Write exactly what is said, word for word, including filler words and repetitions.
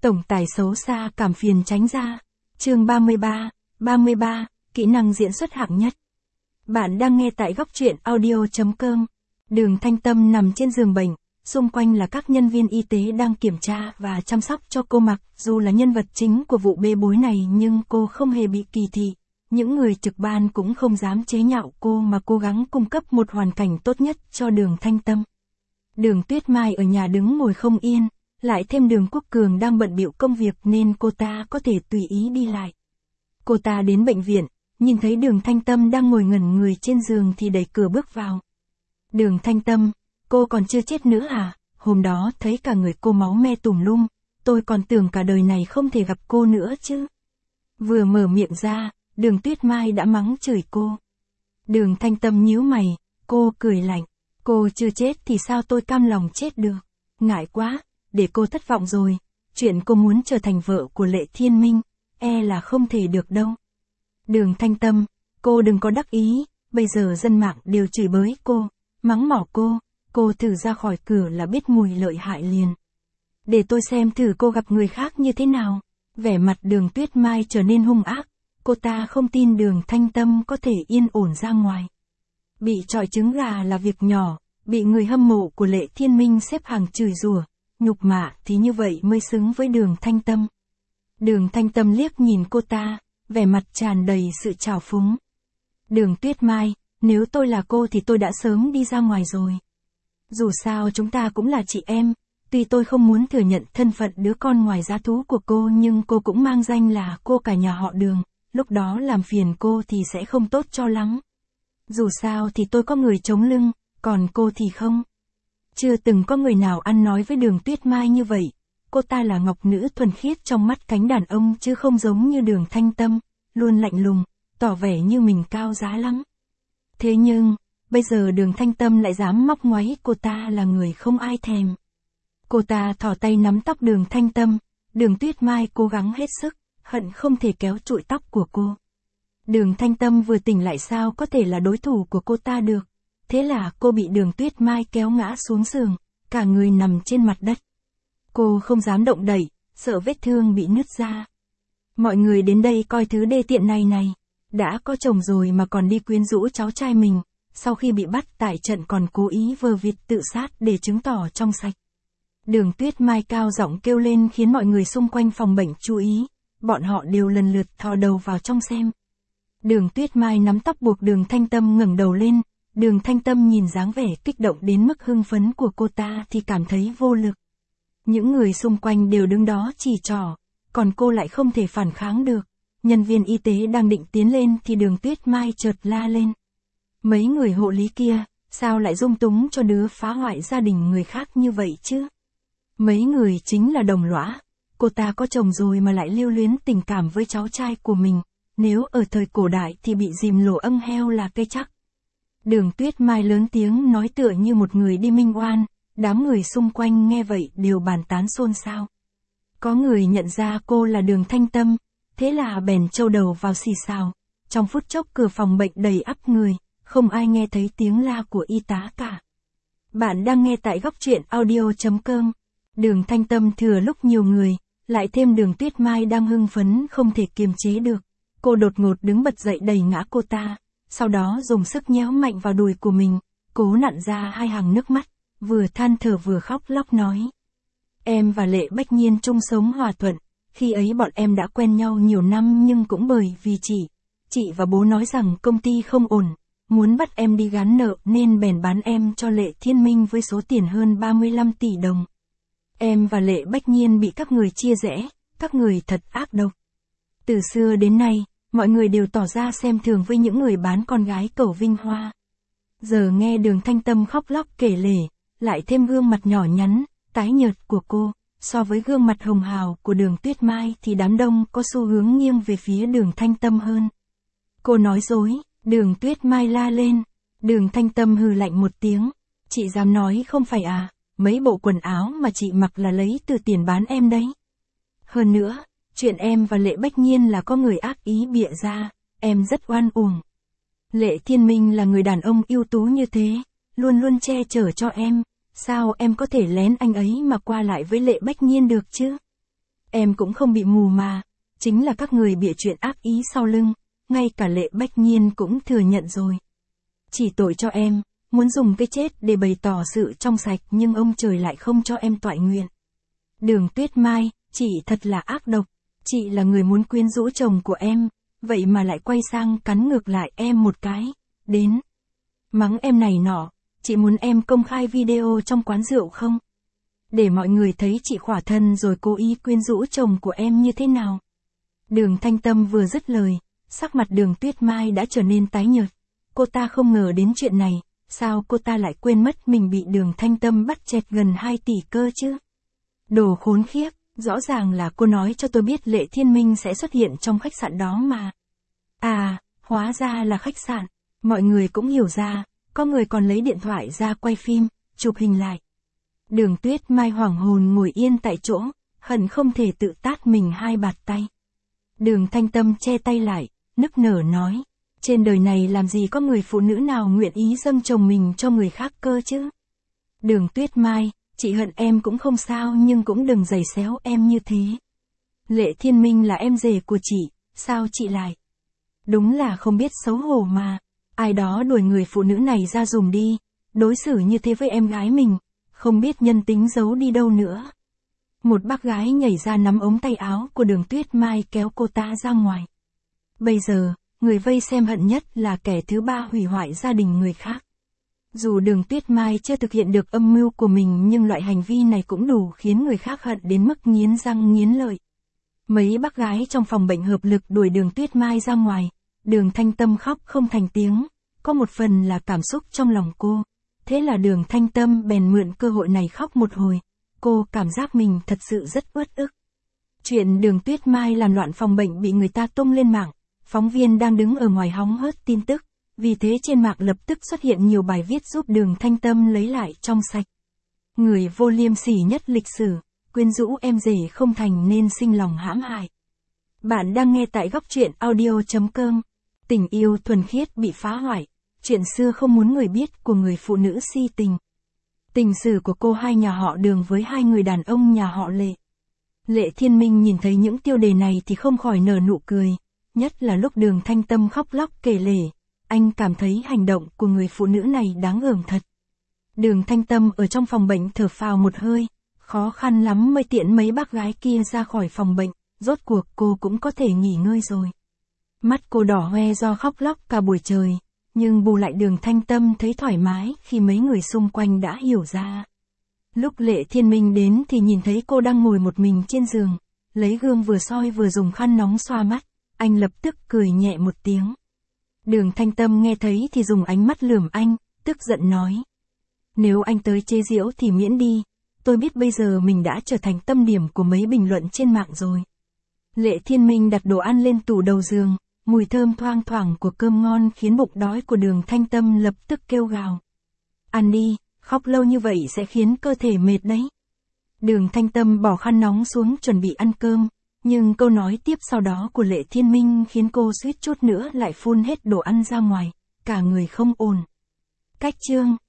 Tổng tài xấu xa cảm phiền tránh ra. Chương ba mươi ba, ba mươi ba, kỹ năng diễn xuất hạng nhất. Bạn đang nghe tại góc truyện audio chấm com. Đường Thanh Tâm nằm trên giường bệnh, xung quanh là các nhân viên y tế đang kiểm tra và chăm sóc cho cô. Mặc dù là nhân vật chính của vụ bê bối này nhưng cô không hề bị kỳ thị. Những người trực ban cũng không dám chế nhạo cô mà cố gắng cung cấp một hoàn cảnh tốt nhất cho Đường Thanh Tâm. Đường Tuyết Mai ở nhà đứng ngồi không yên, lại thêm Đường Quốc Cường đang bận bịu công việc nên cô ta có thể tùy ý đi lại. Cô ta đến bệnh viện, nhìn thấy Đường Thanh Tâm đang ngồi ngẩn người trên giường thì đẩy cửa bước vào. Đường Thanh Tâm, cô còn chưa chết nữa à? Hôm đó thấy cả người cô máu me tùm lum, tôi còn tưởng cả đời này không thể gặp cô nữa chứ. Vừa mở miệng ra, Đường Tuyết Mai đã mắng chửi cô. Đường Thanh Tâm nhíu mày, cô cười lạnh. Cô chưa chết thì sao tôi cam lòng chết được? Ngại quá, để cô thất vọng rồi. Chuyện cô muốn trở thành vợ của Lệ Thiên Minh, e là không thể được đâu. Đường Thanh Tâm, cô đừng có đắc ý, bây giờ dân mạng đều chửi bới cô, mắng mỏ cô, cô thử ra khỏi cửa là biết mùi lợi hại liền. Để tôi xem thử cô gặp người khác như thế nào. Vẻ mặt Đường Tuyết Mai trở nên hung ác, cô ta không tin Đường Thanh Tâm có thể yên ổn ra ngoài. Bị trọi trứng gà là việc nhỏ, bị người hâm mộ của Lệ Thiên Minh xếp hàng chửi rủa, nhục mạ thì như vậy mới xứng với Đường Thanh Tâm. Đường Thanh Tâm liếc nhìn cô ta, vẻ mặt tràn đầy sự trào phúng. Đường Tuyết Mai, nếu tôi là cô thì tôi đã sớm đi ra ngoài rồi. Dù sao chúng ta cũng là chị em, tuy tôi không muốn thừa nhận thân phận đứa con ngoài giá thú của cô nhưng cô cũng mang danh là cô cả nhà họ Đường, lúc đó làm phiền cô thì sẽ không tốt cho lắm. Dù sao thì tôi có người chống lưng, còn cô thì không. Chưa từng có người nào ăn nói với Đường Tuyết Mai như vậy. Cô ta là ngọc nữ thuần khiết trong mắt cánh đàn ông chứ không giống như Đường Thanh Tâm, luôn lạnh lùng, tỏ vẻ như mình cao giá lắm. Thế nhưng, bây giờ Đường Thanh Tâm lại dám móc ngoáy cô ta là người không ai thèm. Cô ta thò tay nắm tóc Đường Thanh Tâm, Đường Tuyết Mai cố gắng hết sức, hận không thể kéo trụi tóc của cô. Đường Thanh Tâm vừa tỉnh lại sao có thể là đối thủ của cô ta được. Thế là cô bị Đường Tuyết Mai kéo ngã xuống giường, cả người nằm trên mặt đất. Cô không dám động đậy, sợ vết thương bị nứt ra. Mọi người đến đây coi thứ đê tiện này này. Đã có chồng rồi mà còn đi quyến rũ cháu trai mình, sau khi bị bắt tại trận còn cố ý vờ vịt tự sát để chứng tỏ trong sạch. Đường Tuyết Mai cao giọng kêu lên khiến mọi người xung quanh phòng bệnh chú ý, bọn họ đều lần lượt thò đầu vào trong xem. Đường Tuyết Mai nắm tóc buộc Đường Thanh Tâm ngẩng đầu lên, Đường Thanh Tâm nhìn dáng vẻ kích động đến mức hưng phấn của cô ta thì cảm thấy vô lực. Những người xung quanh đều đứng đó chỉ trỏ, còn cô lại không thể phản kháng được. Nhân viên y tế đang định tiến lên thì Đường Tuyết Mai chợt la lên. Mấy người hộ lý kia, sao lại dung túng cho đứa phá hoại gia đình người khác như vậy chứ? Mấy người chính là đồng lõa. Cô ta có chồng rồi mà lại lưu luyến tình cảm với cháu trai của mình. Nếu ở thời cổ đại thì bị dìm lỗ âng heo là cây chắc. Đường Tuyết Mai lớn tiếng nói tựa như một người đi minh oan, đám người xung quanh nghe vậy đều bàn tán xôn xao. Có người nhận ra cô là Đường Thanh Tâm, thế là bèn châu đầu vào xì xào. Trong phút chốc cửa phòng bệnh đầy ắp người, không ai nghe thấy tiếng la của y tá cả. Bạn đang nghe tại góc truyện audio chấm com. Đường Thanh Tâm thừa lúc nhiều người, lại thêm Đường Tuyết Mai đang hưng phấn không thể kiềm chế được. Cô đột ngột đứng bật dậy đẩy ngã cô ta, sau đó dùng sức nhéo mạnh vào đùi của mình, cố nặn ra hai hàng nước mắt, vừa than thở vừa khóc lóc nói. Em và Lệ Bách Nhiên chung sống hòa thuận, khi ấy bọn em đã quen nhau nhiều năm nhưng cũng bởi vì chị, chị và bố nói rằng công ty không ổn, muốn bắt em đi gán nợ nên bèn bán em cho Lệ Thiên Minh với số tiền hơn ba mươi lăm tỷ đồng. Em và Lệ Bách Nhiên bị các người chia rẽ, các người thật ác độc. Từ xưa đến nay, mọi người đều tỏ ra xem thường với những người bán con gái cẩu Vinh Hoa. Giờ nghe Đường Thanh Tâm khóc lóc kể lể, lại thêm gương mặt nhỏ nhắn, tái nhợt của cô, so với gương mặt hồng hào của Đường Tuyết Mai thì đám đông có xu hướng nghiêng về phía Đường Thanh Tâm hơn. Cô nói dối, Đường Tuyết Mai la lên, Đường Thanh Tâm hừ lạnh một tiếng, chị dám nói không phải à, mấy bộ quần áo mà chị mặc là lấy từ tiền bán em đấy. Hơn nữa, chuyện em và Lệ Bách Nhiên là có người ác ý bịa ra, em rất oan uổng. Lệ Thiên Minh là người đàn ông ưu tú như thế, luôn luôn che chở cho em, sao em có thể lén anh ấy mà qua lại với Lệ Bách Nhiên được chứ? em cũng không bị mù mà, chính là các người bịa chuyện ác ý sau lưng, ngay cả Lệ Bách Nhiên cũng thừa nhận rồi. Chỉ tội cho em, muốn dùng cái chết để bày tỏ sự trong sạch nhưng ông trời lại không cho em toại nguyện. Đường Tuyết Mai, chị thật là ác độc, chị là người muốn quyến rũ chồng của em, vậy mà lại quay sang cắn ngược lại em một cái, đến mắng em này nọ, chị muốn em công khai video trong quán rượu không? Để mọi người thấy chị khỏa thân rồi cố ý quyến rũ chồng của em như thế nào. Đường Thanh Tâm vừa dứt lời, sắc mặt Đường Tuyết Mai đã trở nên tái nhợt. Cô ta không ngờ đến chuyện này, sao cô ta lại quên mất mình bị Đường Thanh Tâm bắt chẹt gần hai tỷ cơ chứ? Đồ khốn khiếp, rõ ràng là cô nói cho tôi biết Lệ Thiên Minh sẽ xuất hiện trong khách sạn đó mà. À, hóa ra là khách sạn, mọi người cũng hiểu ra, có người còn lấy điện thoại ra quay phim, chụp hình lại. Đường Tuyết Mai hoảng hồn ngồi yên tại chỗ, hận không thể tự tát mình hai bạt tay. Đường Thanh Tâm che tay lại, nức nở nói, trên đời này làm gì có người phụ nữ nào nguyện ý dâng chồng mình cho người khác cơ chứ? Đường Tuyết Mai, chị hận em cũng không sao nhưng cũng đừng giày xéo em như thế. Lệ Thiên Minh là em rể của chị, sao chị lại? Đúng là không biết xấu hổ mà, ai đó đuổi người phụ nữ này ra dùm đi, đối xử như thế với em gái mình, không biết nhân tính giấu đi đâu nữa. Một bác gái nhảy ra nắm ống tay áo của Đường Tuyết Mai kéo cô ta ra ngoài. Bây giờ, người vây xem hận nhất là kẻ thứ ba hủy hoại gia đình người khác. Dù Đường Tuyết Mai chưa thực hiện được âm mưu của mình nhưng loại hành vi này cũng đủ khiến người khác hận đến mức nghiến răng nghiến lợi. Mấy bác gái trong phòng bệnh hợp lực đuổi Đường Tuyết Mai ra ngoài, Đường Thanh Tâm khóc không thành tiếng, có một phần là cảm xúc trong lòng cô. Thế là Đường Thanh Tâm bèn mượn cơ hội này khóc một hồi, cô cảm giác mình thật sự rất uất ức. Chuyện Đường Tuyết Mai làm loạn phòng bệnh bị người ta tung lên mạng, phóng viên đang đứng ở ngoài hóng hớt tin tức, vì thế trên mạng lập tức xuất hiện nhiều bài viết giúp Đường Thanh Tâm lấy lại trong sạch. Người vô liêm sỉ nhất lịch sử, quyến rũ em rể không thành nên sinh lòng hãm hại. Bạn đang nghe tại góc truyện audio chấm com. Tình yêu thuần khiết bị phá hoại, chuyện xưa không muốn người biết của người phụ nữ si tình. Tình sử của cô hai nhà họ Đường với hai người đàn ông nhà họ Lệ. Lệ Thiên Minh nhìn thấy những tiêu đề này thì không khỏi nở nụ cười, nhất là lúc Đường Thanh Tâm khóc lóc kể lể, anh cảm thấy hành động của người phụ nữ này đáng gờm thật. Đường Thanh Tâm ở trong phòng bệnh thở phào một hơi, khó khăn lắm mới tiễn mấy bác gái kia ra khỏi phòng bệnh, rốt cuộc cô cũng có thể nghỉ ngơi rồi. Mắt cô đỏ hoe do khóc lóc cả buổi trời, nhưng bù lại Đường Thanh Tâm thấy thoải mái khi mấy người xung quanh đã hiểu ra. Lúc Lệ Thiên Minh đến thì nhìn thấy cô đang ngồi một mình trên giường, lấy gương vừa soi vừa dùng khăn nóng xoa mắt, anh lập tức cười nhẹ một tiếng. Đường Thanh Tâm nghe thấy thì dùng ánh mắt lườm anh, tức giận nói. Nếu anh tới chế giễu thì miễn đi, tôi biết bây giờ mình đã trở thành tâm điểm của mấy bình luận trên mạng rồi. Lệ Thiên Minh đặt đồ ăn lên tủ đầu giường, mùi thơm thoang thoảng của cơm ngon khiến bụng đói của Đường Thanh Tâm lập tức kêu gào. Ăn đi, khóc lâu như vậy sẽ khiến cơ thể mệt đấy. Đường Thanh Tâm bỏ khăn nóng xuống chuẩn bị ăn cơm, nhưng câu nói tiếp sau đó của Lệ Thiên Minh khiến cô suýt chút nữa lại phun hết đồ ăn ra ngoài, cả người không ổn. Cách chương